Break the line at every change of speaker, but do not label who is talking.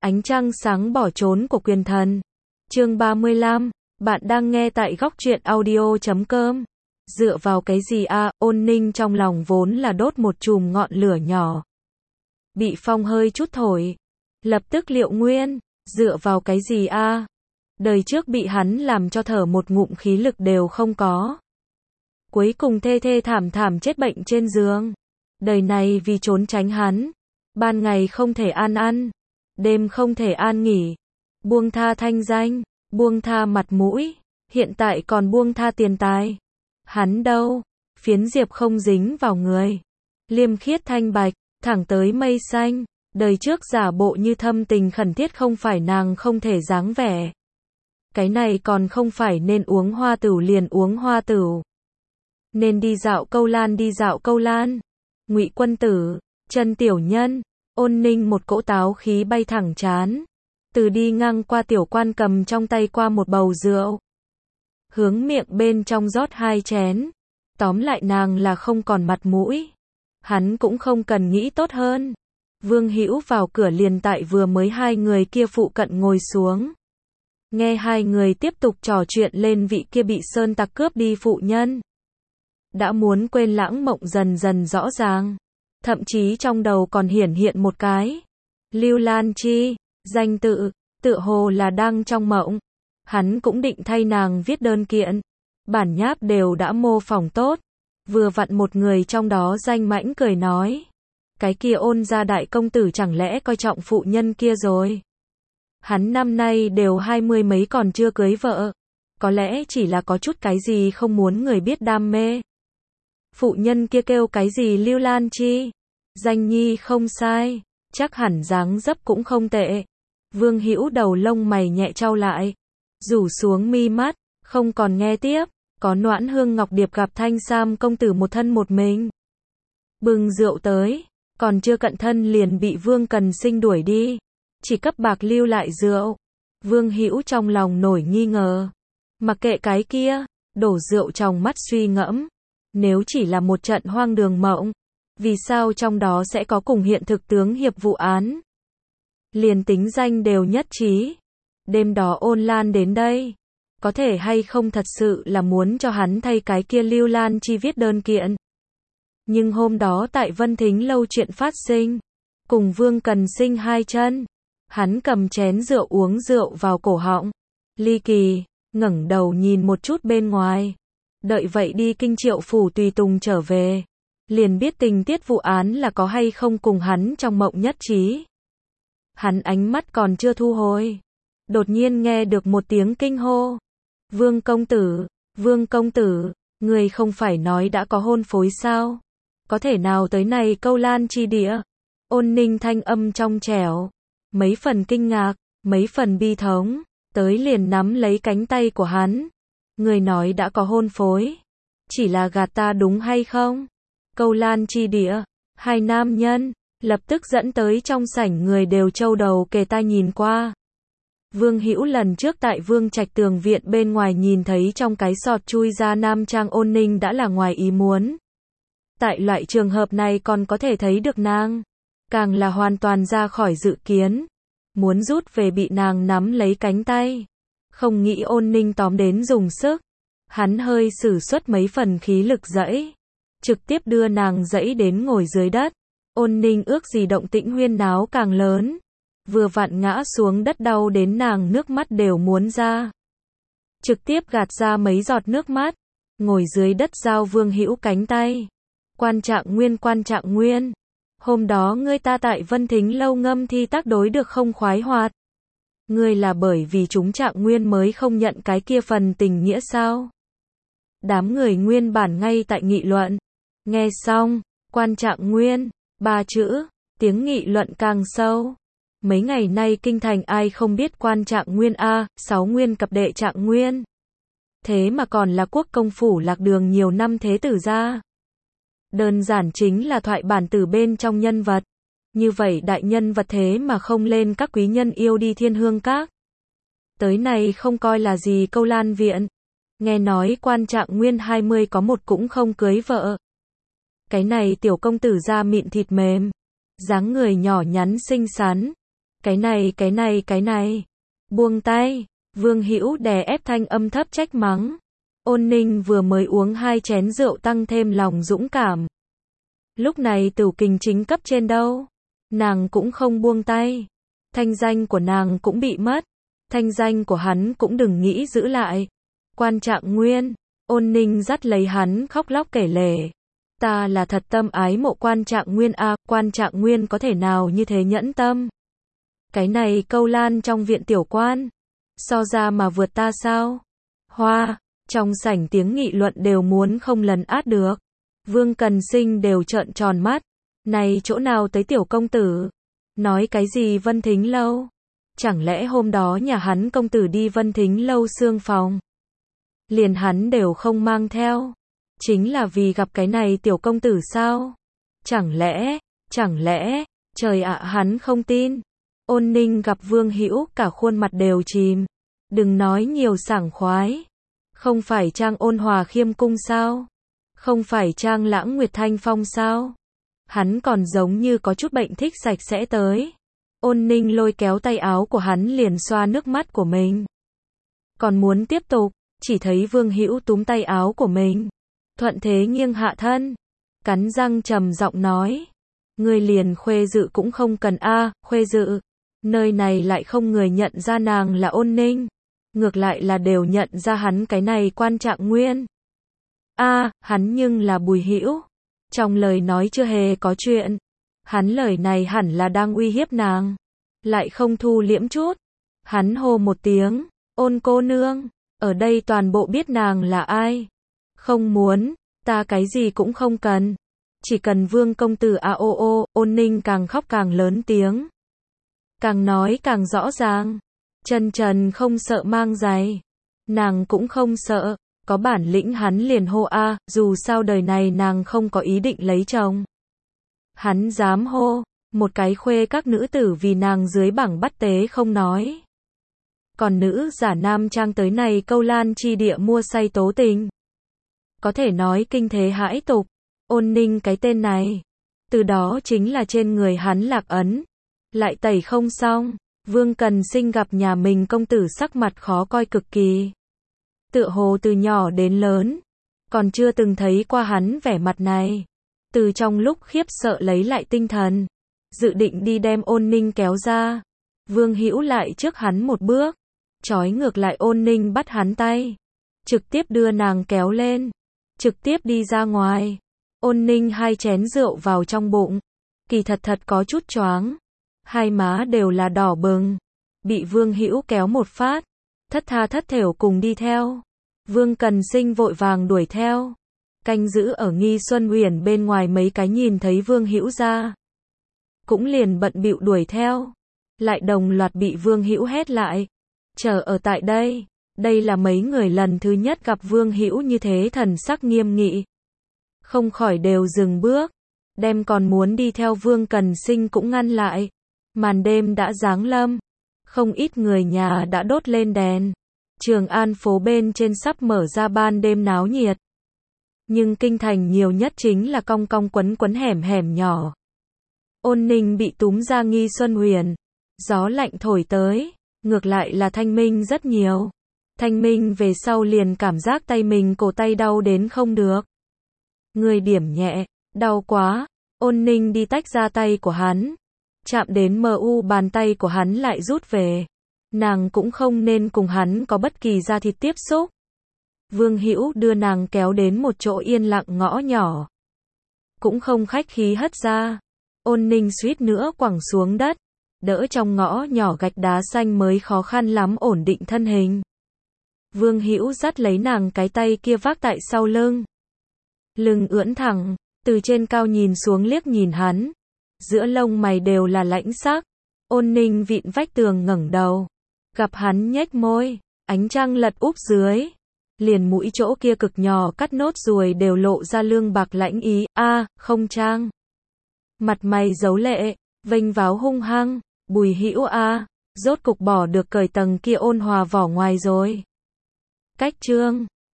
Ánh trăng sáng bỏ trốn của quyền thần. Chương 35, bạn đang nghe tại góc truyện audio.com. Dựa vào cái gì a? Ôn Ninh trong lòng vốn là đốt một chùm ngọn lửa nhỏ. Bị phong hơi chút thổi, lập tức liệu nguyên, dựa vào cái gì a? Đời trước bị hắn làm cho thở một ngụm khí lực đều không có. Cuối cùng thê thê thảm thảm chết bệnh trên giường. Đời này vì trốn tránh hắn, ban ngày không thể an ăn, đêm không thể an nghỉ, buông tha thanh danh, buông tha mặt mũi, hiện tại còn buông tha tiền tài. Hắn đâu, phiến diệp không dính vào người, liêm khiết thanh bạch, thẳng tới mây xanh, đời trước giả bộ như thâm tình khẩn thiết không phải nàng không thể dáng vẻ. Cái này còn không phải nên uống hoa tửu liền uống hoa tửu. Nên đi dạo câu lan đi dạo câu lan. Ngụy Quân Tử, Trần Tiểu Nhân, Ôn Ninh một cỗ táo khí bay thẳng trán. Từ đi ngang qua tiểu quan cầm trong tay qua một bầu rượu. Hướng miệng bên trong rót 2 chén. Tóm lại nàng là không còn mặt mũi. Hắn cũng không cần nghĩ tốt hơn. Vương Hữu vào cửa liền tại vừa mới 2 người kia phụ cận ngồi xuống. Nghe 2 người tiếp tục trò chuyện lên vị kia bị sơn tặc cướp đi phụ nhân. Đã muốn quên lãng mộng dần dần rõ ràng. Thậm chí trong đầu còn hiển hiện một cái. Lưu Lan Chi, danh tự, tựa hồ là đang trong mộng. Hắn cũng định thay nàng viết đơn kiện. Bản nháp đều đã mô phỏng tốt. Vừa vặn một người trong đó danh mãnh cười nói. Cái kia Ôn gia đại công tử chẳng lẽ coi trọng phụ nhân kia rồi. Hắn năm nay đều 20 mấy còn chưa cưới vợ. Có lẽ chỉ là có chút cái gì không muốn người biết đam mê. Phụ nhân kia kêu cái gì Lưu Lan Chi? Danh nhi không sai, chắc hẳn dáng dấp cũng không tệ. Vương Hữu đầu lông mày nhẹ chau lại, rủ xuống mi mắt, không còn nghe tiếp. Có Noãn Hương Ngọc Điệp gặp Thanh Sam công tử một thân một mình. Bưng rượu tới, còn chưa cận thân liền bị Vương Cần Sinh đuổi đi. Chỉ cấp bạc lưu lại rượu. Vương Hữu trong lòng nổi nghi ngờ. Mặc kệ cái kia, đổ rượu trong mắt suy ngẫm. Nếu chỉ là một trận hoang đường mộng, vì sao trong đó sẽ có cùng hiện thực tướng hiệp vụ án? Liền tính danh đều nhất trí. Đêm đó Ôn Lan đến đây, có thể hay không thật sự là muốn cho hắn thay cái kia Lưu Lan Chi viết đơn kiện. Nhưng hôm đó tại Vân Thính lâu chuyện phát sinh, cùng Vương Cần Sinh 2 chân, hắn cầm chén rượu uống rượu vào cổ họng, ly kỳ, ngẩng đầu nhìn một chút bên ngoài. Đợi vậy đi Kinh Triệu phủ tùy tùng trở về, liền biết tình tiết vụ án là có hay không cùng hắn trong mộng nhất trí. Hắn ánh mắt còn chưa thu hồi, đột nhiên nghe được một tiếng kinh hô. Vương công tử, người không phải nói đã có hôn phối sao? Có thể nào tới này câu lan chi địa? Ôn Ninh thanh âm trong trẻo, mấy phần kinh ngạc, mấy phần bi thống, tới liền nắm lấy cánh tay của hắn. Người nói đã có hôn phối, chỉ là gạt ta đúng hay không? Câu lan chi địa, 2 nam nhân, lập tức dẫn tới trong sảnh người đều châu đầu kề tai nhìn qua. Vương Hữu lần trước tại Vương Trạch tường viện bên ngoài nhìn thấy trong cái sọt chui ra nam trang Ôn Ninh đã là ngoài ý muốn. Tại loại trường hợp này còn có thể thấy được nàng, càng là hoàn toàn ra khỏi dự kiến. Muốn rút về bị nàng nắm lấy cánh tay. Không nghĩ Ôn Ninh tóm đến dùng sức. Hắn hơi sử xuất mấy phần khí lực dẫy, trực tiếp đưa nàng dẫy đến ngồi dưới đất. Ôn Ninh ước gì động tĩnh huyên náo càng lớn. Vừa vặn ngã xuống đất đau đến nàng nước mắt đều muốn ra. Trực tiếp gạt ra mấy giọt nước mắt. Ngồi dưới đất giao Vương Hữu cánh tay. Quan Trạng Nguyên. Hôm đó ngươi ta tại Vân Thính lâu ngâm thi tác đối được không khoái hoạt? Ngươi là bởi vì chúng Trạng Nguyên mới không nhận cái kia phần tình nghĩa sao? Đám người nguyên bản ngay tại nghị luận. Nghe xong, Quan Trạng Nguyên, 3 chữ, tiếng nghị luận càng sâu. Mấy ngày nay kinh thành ai không biết Quan Trạng Nguyên a, 6 nguyên cập đệ Trạng Nguyên. Thế mà còn là quốc công phủ lạc đường nhiều năm thế tử gia. Đơn giản chính là thoại bản tử bên trong nhân vật. Như vậy đại nhân vật thế mà không lên các quý nhân yêu đi Thiên Hương Các. Tới này không coi là gì câu lan viện. Nghe nói Quan Trạng Nguyên 20 có một cũng không cưới vợ. Cái này tiểu công tử da mịn thịt mềm, dáng người nhỏ nhắn xinh xắn, Cái này. Buông tay. Vương Hữu đè ép thanh âm thấp trách mắng. Ôn Ninh vừa mới uống 2 chén rượu tăng thêm lòng dũng cảm. Lúc này Tửu Kình chính cấp trên đâu. Nàng cũng không buông tay. Thanh danh của nàng cũng bị mất. Thanh danh của hắn cũng đừng nghĩ giữ lại. Quan Trạng Nguyên. Ôn Ninh dắt lấy hắn khóc lóc kể lể. Ta là thật tâm ái mộ Quan Trạng Nguyên a, Quan Trạng Nguyên có thể nào như thế nhẫn tâm. Cái này câu lan trong viện tiểu quan. So ra mà vượt ta sao? Hoa. Trong sảnh tiếng nghị luận đều muốn không lấn át được. Vương Cần Sinh đều trợn tròn mắt. Này chỗ nào tới tiểu công tử? Nói cái gì Vân Thính Lâu? Chẳng lẽ hôm đó nhà hắn công tử đi Vân Thính Lâu xương phòng? Liền hắn đều không mang theo. Chính là vì gặp cái này tiểu công tử sao? Chẳng lẽ, trời ạ hắn không tin. Ôn Ninh gặp Vương Hữu cả khuôn mặt đều chìm. Đừng nói nhiều sảng khoái. Không phải trang Ôn Hòa Khiêm Cung sao? Không phải trang Lãng Nguyệt Thanh Phong sao? Hắn còn giống như có chút bệnh thích sạch sẽ tới. Ôn Ninh lôi kéo tay áo của hắn liền xoa nước mắt của mình. Còn muốn tiếp tục, chỉ thấy Vương Hữu túm tay áo của mình. Thuận thế nghiêng hạ thân. Cắn răng trầm giọng nói. Người liền Khuê Dự cũng không cần a, Khuê Dự. Nơi này lại không người nhận ra nàng là Ôn Ninh. Ngược lại là đều nhận ra hắn cái này Quan Trạng Nguyên. A, hắn nhưng là Bùi Hữu. Trong lời nói chưa hề có chuyện. Hắn lời này hẳn là đang uy hiếp nàng. Lại không thu liễm chút. Hắn hô một tiếng. Ôn cô nương. Ở đây toàn bộ biết nàng là ai. Không muốn. Ta cái gì cũng không cần. Chỉ cần Vương công tử a ô ô. Ôn Ninh càng khóc càng lớn tiếng. Càng nói càng rõ ràng. Chân trần không sợ mang giày. Nàng cũng không sợ. Có bản lĩnh hắn liền hô a, dù sao đời này nàng không có ý định lấy chồng. Hắn dám hô, một cái khuê các nữ tử vì nàng dưới bảng bắt tế không nói. Còn nữ giả nam trang tới này câu lan chi địa mua say tố tình. Có thể nói kinh thế hãi tục. Ôn Ninh cái tên này. Từ đó chính là trên người hắn lạc ấn. Lại tẩy không xong. Vương Cần Sinh gặp nhà mình công tử sắc mặt khó coi cực kỳ. Tựa hồ từ nhỏ đến lớn. Còn chưa từng thấy qua hắn vẻ mặt này. Từ trong lúc khiếp sợ lấy lại tinh thần. Dự định đi đem Ôn Ninh kéo ra. Vương Hữu lại trước hắn một bước. Trói ngược lại Ôn Ninh bắt hắn tay. Trực tiếp đưa nàng kéo lên. Trực tiếp đi ra ngoài. Ôn Ninh 2 chén rượu vào trong bụng. Kỳ thật có chút choáng. Hai má đều là đỏ bừng. Bị Vương Hữu kéo một phát. Thất tha thất thểu cùng đi theo. Vương Cần Sinh vội vàng đuổi theo. Canh giữ ở Nghi Xuân Huyền bên ngoài mấy cái nhìn thấy Vương Hữu ra. Cũng liền bận bịu đuổi theo. Lại đồng loạt bị Vương Hữu hét lại. Chờ ở tại đây. Đây là mấy người lần thứ nhất gặp Vương Hữu như thế thần sắc nghiêm nghị. Không khỏi đều dừng bước. Đem còn muốn đi theo Vương Cần Sinh cũng ngăn lại. Màn đêm đã giáng lâm. Không ít người nhà đã đốt lên đèn. Trường An phố bên trên sắp mở ra ban đêm náo nhiệt. Nhưng kinh thành nhiều nhất chính là cong cong quấn quấn hẻm nhỏ. Ôn Ninh bị túm ra Nghi Xuân Huyền. Gió lạnh thổi tới. Ngược lại là thanh minh rất nhiều. Thanh minh về sau liền cảm giác tay mình cổ tay đau đến không được. Người điểm nhẹ. Đau quá. Ôn Ninh đi tách ra tay của hắn. Chạm đến bàn tay của hắn lại rút về. Nàng cũng không nên cùng hắn có bất kỳ da thịt tiếp xúc. Vương Hữu đưa nàng kéo đến một chỗ yên lặng ngõ nhỏ. Cũng không khách khí hất ra. Ôn Ninh suýt nữa quẳng xuống đất. Đỡ trong ngõ nhỏ gạch đá xanh mới khó khăn lắm ổn định thân hình. Vương Hữu dắt lấy nàng cái tay kia vác tại sau lưng. Lưng ưỡn thẳng, từ trên cao nhìn xuống liếc nhìn hắn. Giữa lông mày đều là lãnh sắc. Ôn Ninh vịn vách tường ngẩng đầu. Gặp hắn nhếch môi, ánh trăng lật úp dưới. Liền mũi chỗ kia cực nhỏ cắt nốt ruồi đều lộ ra lương bạc lãnh ý. A, không trang. Mặt mày giấu lệ, vênh váo hung hăng. Bùi Hữu a, rốt cục bỏ được cởi tầng kia ôn hòa vỏ ngoài rồi. Cách chương